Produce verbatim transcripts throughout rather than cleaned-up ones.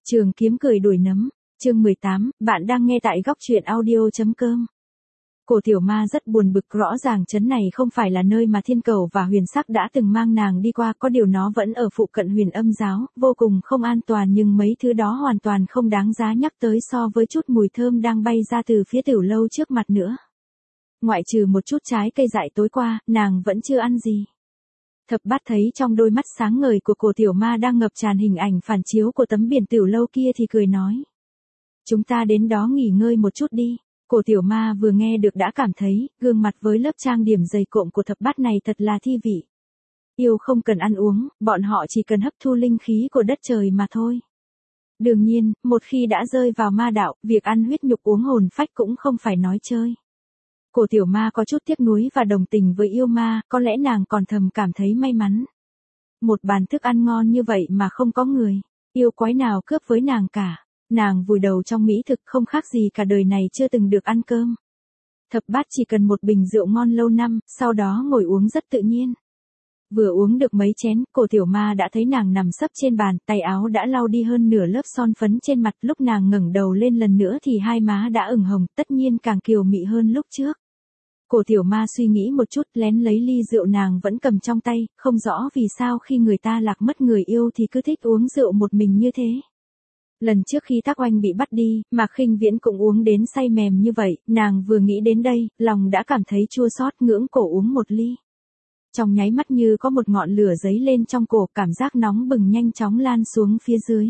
Trường kiếm cười đuổi nấm, chương mười tám, bạn đang nghe tại góc truyện audio.com. Cổ tiểu ma rất buồn bực, rõ ràng trấn này không phải là nơi mà thiên cầu và huyền sắc đã từng mang nàng đi qua, có điều nó vẫn ở phụ cận huyền âm giáo, vô cùng không an toàn, nhưng mấy thứ đó hoàn toàn không đáng giá nhắc tới so với chút mùi thơm đang bay ra từ phía tiểu lâu trước mặt nữa. Ngoại trừ một chút trái cây dại tối qua, nàng vẫn chưa ăn gì. Thập Bát thấy trong đôi mắt sáng ngời của cổ tiểu ma đang ngập tràn hình ảnh phản chiếu của tấm biển tiểu lâu kia thì cười nói. Chúng ta đến đó nghỉ ngơi một chút đi. Cổ tiểu ma vừa nghe được đã cảm thấy, gương mặt với lớp trang điểm dày cộm của Thập Bát này thật là thi vị. Yêu không cần ăn uống, bọn họ chỉ cần hấp thu linh khí của đất trời mà thôi. Đương nhiên, một khi đã rơi vào ma đạo, việc ăn huyết nhục uống hồn phách cũng không phải nói chơi. Cổ tiểu ma có chút tiếc nuối và đồng tình với yêu ma, có lẽ nàng còn thầm cảm thấy may mắn. Một bàn thức ăn ngon như vậy mà không có người, yêu quái nào cướp với nàng cả. Nàng vùi đầu trong mỹ thực không khác gì cả đời này chưa từng được ăn cơm. Thập Bát chỉ cần một bình rượu ngon lâu năm, sau đó ngồi uống rất tự nhiên. Vừa uống được mấy chén, cổ tiểu ma đã thấy nàng nằm sấp trên bàn, tay áo đã lau đi hơn nửa lớp son phấn trên mặt, lúc nàng ngẩng đầu lên lần nữa thì hai má đã ửng hồng, tất nhiên càng kiều mị hơn lúc trước. Cổ tiểu ma suy nghĩ một chút, lén lấy ly rượu nàng vẫn cầm trong tay, không rõ vì sao khi người ta lạc mất người yêu thì cứ thích uống rượu một mình như thế. Lần trước khi Tác Oanh bị bắt đi, Mạc Khinh Viễn cũng uống đến say mềm như vậy, nàng vừa nghĩ đến đây, lòng đã cảm thấy chua xót, ngưỡng cổ uống một ly. Trong nháy mắt như có một ngọn lửa giấy lên trong cổ, cảm giác nóng bừng nhanh chóng lan xuống phía dưới.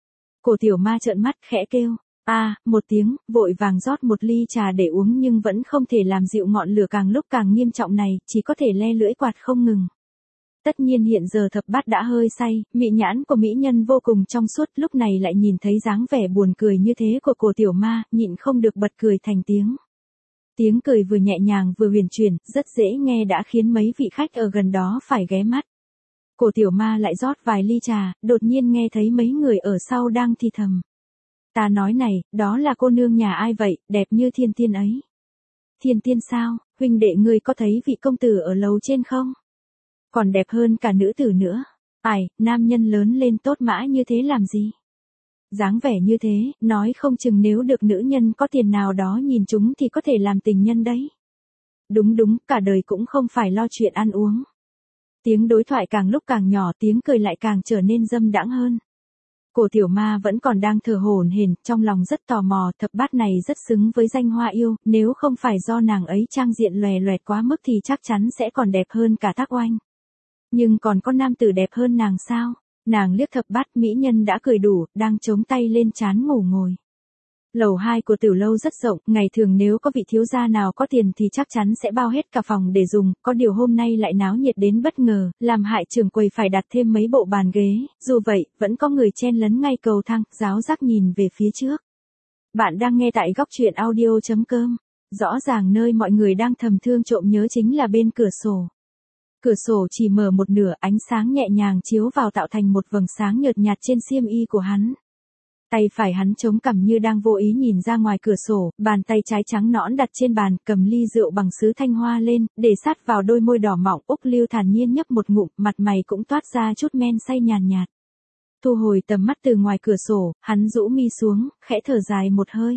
Cổ tiểu ma trợn mắt khẽ kêu, a à, một tiếng, vội vàng rót một ly trà để uống nhưng vẫn không thể làm dịu ngọn lửa càng lúc càng nghiêm trọng này, chỉ có thể le lưỡi quạt không ngừng. Tất nhiên hiện giờ Thập Bát đã hơi say, mị nhãn của mỹ nhân vô cùng trong suốt, lúc này lại nhìn thấy dáng vẻ buồn cười như thế của cổ tiểu ma, nhịn không được bật cười thành tiếng. Tiếng cười vừa nhẹ nhàng vừa huyền chuyển, rất dễ nghe đã khiến mấy vị khách ở gần đó phải ghé mắt. Cổ tiểu ma lại rót vài ly trà, đột nhiên nghe thấy mấy người ở sau đang thì thầm. Ta nói này, đó là cô nương nhà ai vậy, đẹp như thiên tiên ấy. Thiên tiên sao, huynh đệ ngươi có thấy vị công tử ở lầu trên không? Còn đẹp hơn cả nữ tử nữa. Ai, nam nhân lớn lên tốt mã như thế làm gì? Dáng vẻ như thế, nói không chừng nếu được nữ nhân có tiền nào đó nhìn chúng thì có thể làm tình nhân đấy. Đúng đúng, cả đời cũng không phải lo chuyện ăn uống. Tiếng đối thoại càng lúc càng nhỏ, tiếng cười lại càng trở nên dâm đãng hơn. Cổ tiểu ma vẫn còn đang thở hổn hển, trong lòng rất tò mò, Thập Bát này rất xứng với danh hoa yêu, nếu không phải do nàng ấy trang diện lòe loẹt quá mức thì chắc chắn sẽ còn đẹp hơn cả Tác Oanh. Nhưng còn có nam tử đẹp hơn nàng sao? Nàng liếc Thập Bát, mỹ nhân đã cười đủ, đang chống tay lên trán ngủ ngồi. Lầu hai của tiểu lâu rất rộng, ngày thường nếu có vị thiếu gia nào có tiền thì chắc chắn sẽ bao hết cả phòng để dùng, có điều hôm nay lại náo nhiệt đến bất ngờ, làm hại trưởng quầy phải đặt thêm mấy bộ bàn ghế, dù vậy, vẫn có người chen lấn ngay cầu thang, giáo giác nhìn về phía trước. Bạn đang nghe tại góc truyện audio.com, rõ ràng nơi mọi người đang thầm thương trộm nhớ chính là bên cửa sổ. Cửa sổ chỉ mở một nửa, ánh sáng nhẹ nhàng chiếu vào tạo thành một vầng sáng nhợt nhạt trên xiêm y của hắn. Tay phải hắn chống cằm như đang vô ý nhìn ra ngoài cửa sổ, bàn tay trái trắng nõn đặt trên bàn, cầm ly rượu bằng sứ thanh hoa lên, để sát vào đôi môi đỏ mọng, Úc Lưu thản nhiên nhấp một ngụm, mặt mày cũng toát ra chút men say nhàn nhạt. Thu hồi tầm mắt từ ngoài cửa sổ, hắn rũ mi xuống, khẽ thở dài một hơi.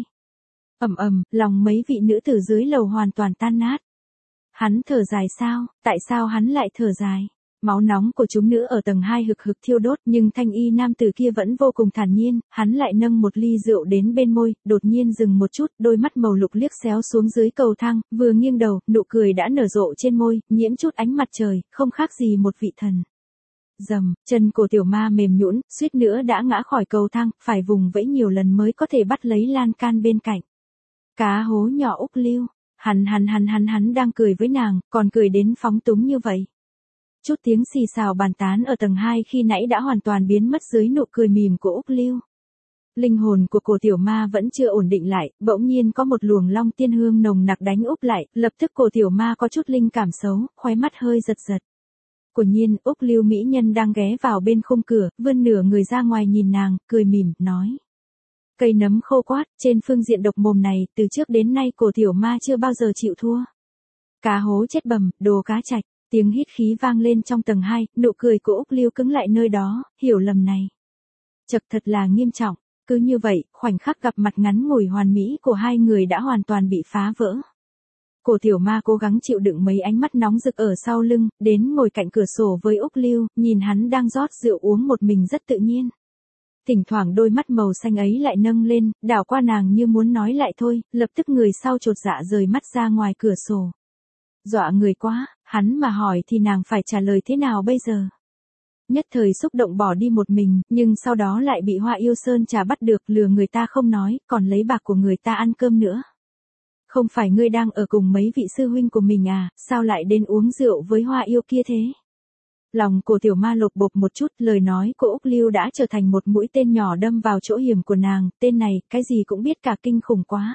Ầm ầm, lòng mấy vị nữ tử dưới lầu hoàn toàn tan nát. Hắn thở dài sao, tại sao hắn lại thở dài? Máu nóng của chúng nữ ở tầng hai hực hực thiêu đốt, nhưng thanh y nam tử kia vẫn vô cùng thản nhiên, hắn lại nâng một ly rượu đến bên môi, đột nhiên dừng một chút, đôi mắt màu lục liếc xéo xuống dưới cầu thang, vừa nghiêng đầu, nụ cười đã nở rộ trên môi, nhiễm chút ánh mặt trời, không khác gì một vị thần. Dầm, chân cổ tiểu ma mềm nhũn, suýt nữa đã ngã khỏi cầu thang, phải vùng vẫy nhiều lần mới có thể bắt lấy lan can bên cạnh. Cá hố nhỏ Úc Lưu, hắn hắn hắn hắn hắn đang cười với nàng, còn cười đến phóng túng như vậy. Chút tiếng xì xào bàn tán ở tầng hai khi nãy đã hoàn toàn biến mất dưới nụ cười mỉm của Úc Lưu. Linh hồn của cổ tiểu ma vẫn chưa ổn định lại, bỗng nhiên có một luồng long tiên hương nồng nặc đánh úp lại, lập tức cổ tiểu ma có chút linh cảm xấu, khóe mắt hơi giật giật. Quả nhiên, Úc Lưu mỹ nhân đang ghé vào bên khung cửa, vươn nửa người ra ngoài nhìn nàng, cười mỉm, nói. Cây nấm khô quát, trên phương diện độc mồm này, từ trước đến nay cổ tiểu ma chưa bao giờ chịu thua. Cá hố chết bầm, đồ cá trạch. Tiếng hít khí vang lên trong tầng hai, nụ cười của Úc Lưu cứng lại nơi đó, hiểu lầm này. Chật thật là nghiêm trọng, Cứ như vậy, khoảnh khắc gặp mặt ngắn ngủi hoàn mỹ của hai người đã hoàn toàn bị phá vỡ. Cổ tiểu ma cố gắng chịu đựng mấy ánh mắt nóng rực ở sau lưng, đến ngồi cạnh cửa sổ với Úc Lưu, nhìn hắn đang rót rượu uống một mình rất tự nhiên. Thỉnh thoảng đôi mắt màu xanh ấy lại nâng lên, đảo qua nàng như muốn nói lại thôi, lập tức người sau chột dạ rời mắt ra ngoài cửa sổ. Dọa người quá, hắn mà hỏi thì nàng phải trả lời thế nào bây giờ? Nhất thời xúc động bỏ đi một mình, nhưng sau đó lại bị Hoa Yêu Sơn trà bắt được, lừa người ta không nói, còn lấy bạc của người ta ăn cơm nữa. Không phải ngươi đang ở cùng mấy vị sư huynh của mình à, sao lại đến uống rượu với Hoa Yêu kia thế? Lòng cổ tiểu ma lột bột một chút, lời nói của Úc Lưu đã trở thành một mũi tên nhỏ đâm vào chỗ hiểm của nàng, tên này, cái gì cũng biết cả, kinh khủng quá.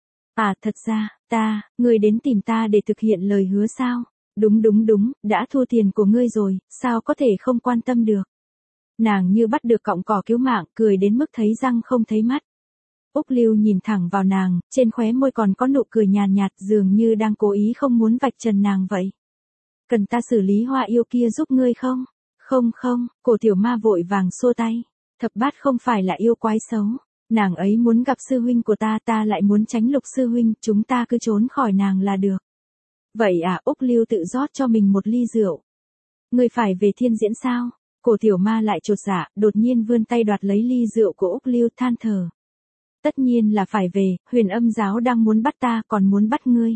À, thật ra, ta, ngươi đến tìm ta để thực hiện lời hứa sao? Đúng đúng đúng, đã thua tiền của ngươi rồi, sao có thể không quan tâm được? Nàng như bắt được cọng cỏ cứu mạng, cười đến mức thấy răng không thấy mắt. Úc Lưu nhìn thẳng vào nàng, trên khóe môi còn có nụ cười nhàn nhạt, dường như đang cố ý không muốn vạch trần nàng vậy. Cần ta xử lý Hoa Yêu kia giúp ngươi không? Không không, cổ tiểu ma vội vàng xua tay. Thập bát không phải là yêu quái xấu. Nàng ấy muốn gặp sư huynh của ta, ta lại muốn tránh Lục sư huynh, chúng ta cứ trốn khỏi nàng là được. Vậy à, Úc Lưu tự rót cho mình một ly rượu. Ngươi phải về thiên diễn sao? Cổ tiểu ma lại chột dạ, đột nhiên vươn tay đoạt lấy ly rượu của Úc Lưu, than thở. Tất nhiên là phải về, Huyền Âm giáo đang muốn bắt ta, còn muốn bắt ngươi.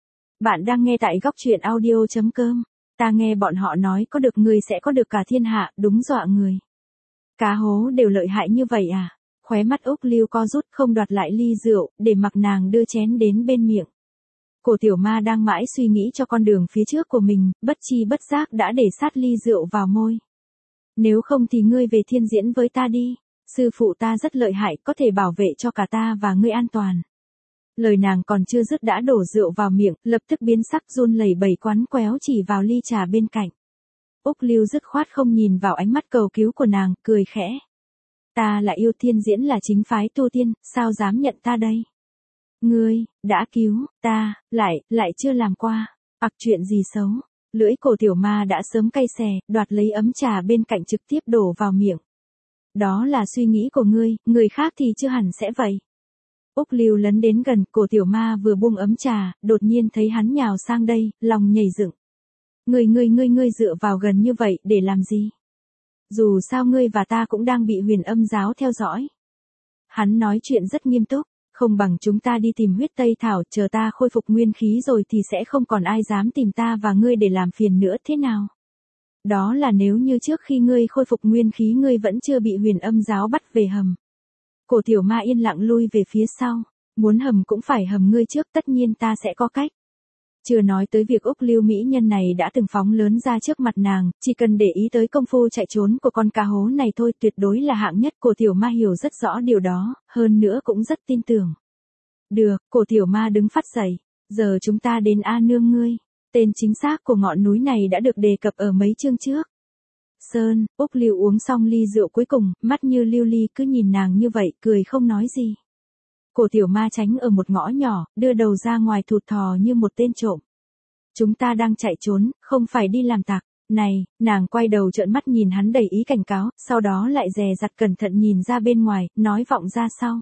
Bạn đang nghe tại góc truyện audio chấm com. Ta nghe bọn họ nói có được ngươi sẽ có được cả thiên hạ, đúng dọa người. Cá hố đều lợi hại như vậy à? Khóe mắt Úc Lưu co rút, không đoạt lại ly rượu, để mặc nàng đưa chén đến bên miệng. Cổ tiểu ma đang mãi suy nghĩ cho con đường phía trước của mình, bất chi bất giác đã để sát ly rượu vào môi. Nếu không thì ngươi về thiên diễn với ta đi. Sư phụ ta rất lợi hại, có thể bảo vệ cho cả ta và ngươi an toàn. Lời nàng còn chưa dứt đã đổ rượu vào miệng, lập tức biến sắc run lẩy bẩy quắn quéo chỉ vào ly trà bên cạnh. Úc Lưu dứt khoát không nhìn vào ánh mắt cầu cứu của nàng, cười khẽ. Ta là yêu thiên diễn là chính phái tu tiên, sao dám nhận ta đây? Ngươi, đã cứu, ta, lại, lại chưa làm qua. Ặc chuyện gì xấu? Lưỡi cổ tiểu ma đã sớm cay xè, đoạt lấy ấm trà bên cạnh trực tiếp đổ vào miệng. Đó là suy nghĩ của ngươi, người khác thì chưa hẳn sẽ vậy. Úc Lưu lấn đến gần, cổ tiểu ma vừa buông ấm trà, đột nhiên thấy hắn nhào sang đây, lòng nhảy dựng. Ngươi ngươi ngươi ngươi dựa vào gần như vậy, để làm gì? Dù sao ngươi và ta cũng đang bị Huyền Âm giáo theo dõi. Hắn nói chuyện rất nghiêm túc, không bằng chúng ta đi tìm huyết tây thảo, chờ ta khôi phục nguyên khí rồi thì sẽ không còn ai dám tìm ta và ngươi để làm phiền nữa, thế nào? Đó là nếu như trước khi ngươi khôi phục nguyên khí ngươi vẫn chưa bị Huyền Âm giáo bắt về hầm. Cổ tiểu ma yên lặng lui về phía sau, muốn hầm cũng phải hầm ngươi trước, tất nhiên ta sẽ có cách. Chưa nói tới việc Úc Lưu mỹ nhân này đã từng phóng lớn ra trước mặt nàng, chỉ cần để ý tới công phu chạy trốn của con cá hố này thôi, tuyệt đối là hạng nhất. Cổ tiểu ma hiểu rất rõ điều đó, hơn nữa cũng rất tin tưởng. Được, cổ tiểu ma đứng phát dậy, giờ chúng ta đến A Nương ngươi. Tên chính xác của ngọn núi này đã được đề cập ở mấy chương trước. Sơn, Úc Lưu uống xong ly rượu cuối cùng, mắt như lưu ly cứ nhìn nàng như vậy, cười không nói gì. Cổ tiểu ma tránh ở một ngõ nhỏ, đưa đầu ra ngoài thụt thò như một tên trộm. Chúng ta đang chạy trốn, không phải đi làm tặc. Này, nàng quay đầu trợn mắt nhìn hắn đầy ý cảnh cáo, sau đó lại dè dặt cẩn thận nhìn ra bên ngoài, nói vọng ra sau.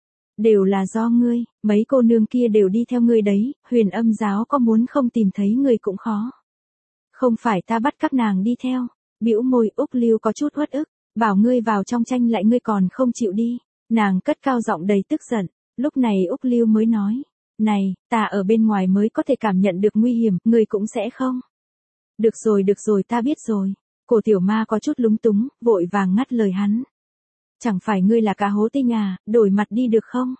Đều là do ngươi, mấy cô nương kia đều đi theo ngươi đấy, Huyền Âm giáo có muốn không tìm thấy ngươi cũng khó. Không phải ta bắt các nàng đi theo. Bĩu môi, Úc Lưu có chút uất ức, bảo ngươi vào trong tranh lại ngươi còn không chịu đi. Nàng cất cao giọng đầy tức giận, lúc này Úc Lưu mới nói, này, ta ở bên ngoài mới có thể cảm nhận được nguy hiểm, ngươi cũng sẽ không. Được rồi được rồi, ta biết rồi. Cổ tiểu ma có chút lúng túng, vội vàng ngắt lời hắn. Chẳng phải ngươi là cá hố tinh à, đổi mặt đi được không?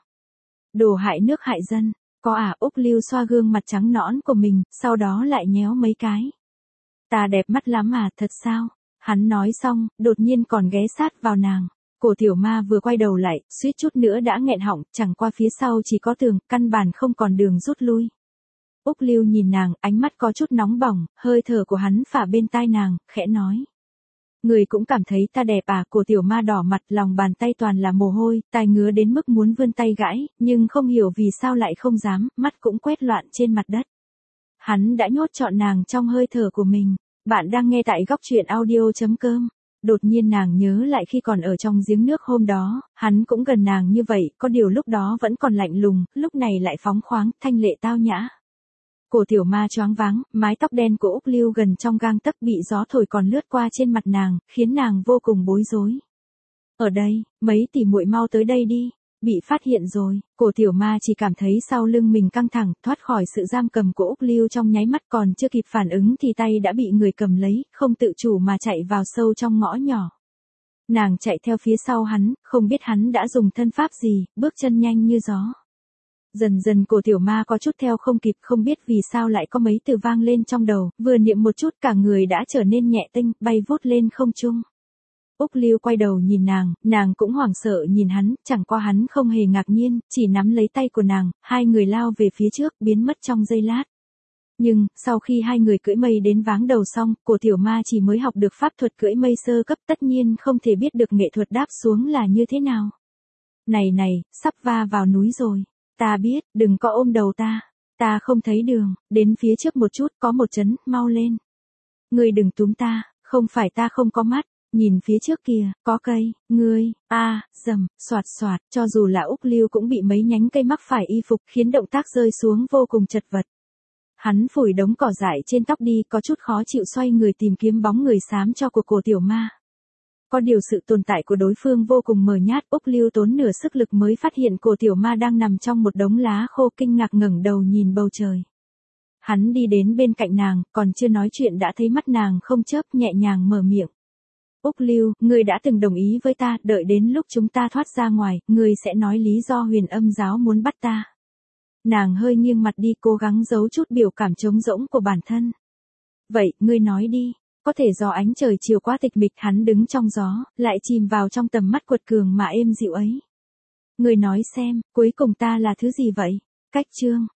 Đồ hại nước hại dân, có à? Úc Lưu xoa gương mặt trắng nõn của mình, sau đó lại nhéo mấy cái. Ta đẹp mắt lắm à, thật sao? Hắn nói xong, đột nhiên còn ghé sát vào nàng. Cổ tiểu ma vừa quay đầu lại, suýt chút nữa đã nghẹn họng, chẳng qua phía sau chỉ có tường, căn bản không còn đường rút lui. Úc Lưu nhìn nàng, ánh mắt có chút nóng bỏng, hơi thở của hắn phả bên tai nàng, khẽ nói. Người cũng cảm thấy ta đẹp à? Cổ tiểu ma đỏ mặt, lòng bàn tay toàn là mồ hôi, tai ngứa đến mức muốn vươn tay gãi, nhưng không hiểu vì sao lại không dám, mắt cũng quét loạn trên mặt đất. Hắn đã nhốt trọn nàng trong hơi thở của mình. Bạn đang nghe tại góc truyện audio chấm com. Đột nhiên nàng nhớ lại khi còn ở trong giếng nước hôm đó, hắn cũng gần nàng như vậy, có điều lúc đó vẫn còn lạnh lùng, lúc này lại phóng khoáng, thanh lệ tao nhã. Cổ tiểu ma choáng váng, mái tóc đen của Úc Lưu gần trong gang tấc bị gió thổi còn lướt qua trên mặt nàng, khiến nàng vô cùng bối rối. Ở đây, mấy tỷ muội mau tới đây đi. Bị phát hiện rồi, cổ tiểu ma chỉ cảm thấy sau lưng mình căng thẳng, thoát khỏi sự giam cầm của Úc Lưu trong nháy mắt, còn chưa kịp phản ứng thì tay đã bị người cầm lấy, không tự chủ mà chạy vào sâu trong ngõ nhỏ. Nàng chạy theo phía sau hắn, không biết hắn đã dùng thân pháp gì, bước chân nhanh như gió. Dần dần cổ tiểu ma có chút theo không kịp, không biết vì sao lại có mấy từ vang lên trong đầu, vừa niệm một chút cả người đã trở nên nhẹ tênh, bay vút lên không trung. Úc Lưu quay đầu nhìn nàng, nàng cũng hoảng sợ nhìn hắn, chẳng qua hắn không hề ngạc nhiên, chỉ nắm lấy tay của nàng, hai người lao về phía trước, biến mất trong giây lát. Nhưng, sau khi hai người cưỡi mây đến váng đầu xong, cổ tiểu ma chỉ mới học được pháp thuật cưỡi mây sơ cấp, tất nhiên không thể biết được nghệ thuật đáp xuống là như thế nào. Này này, sắp va vào núi rồi. Ta biết, đừng có ôm đầu ta. Ta không thấy đường, đến phía trước một chút, có một chấn, mau lên. Ngươi đừng túm ta, không phải ta không có mắt. Nhìn phía trước kìa, có cây, ngươi, a, à, rầm, soạt soạt, cho dù là Úc Lưu cũng bị mấy nhánh cây mắc phải y phục, khiến động tác rơi xuống vô cùng chật vật. Hắn phủi đống cỏ dại trên tóc đi, có chút khó chịu xoay người tìm kiếm bóng người xám cho của cổ tiểu ma. Có điều sự tồn tại của đối phương vô cùng mờ nhát, Úc Lưu tốn nửa sức lực mới phát hiện cổ tiểu ma đang nằm trong một đống lá khô, kinh ngạc ngẩng đầu nhìn bầu trời. Hắn đi đến bên cạnh nàng, còn chưa nói chuyện đã thấy mắt nàng không chớp, nhẹ nhàng mở miệng. Úc Lưu, ngươi đã từng đồng ý với ta, đợi đến lúc chúng ta thoát ra ngoài, ngươi sẽ nói lý do Huyền Âm giáo muốn bắt ta. Nàng hơi nghiêng mặt đi, cố gắng giấu chút biểu cảm trống rỗng của bản thân. Vậy, ngươi nói đi. Có thể do ánh trời chiều quá tịch mịch, hắn đứng trong gió, lại chìm vào trong tầm mắt quật cường mà êm dịu ấy. Ngươi nói xem, cuối cùng ta là thứ gì vậy? Cách chương.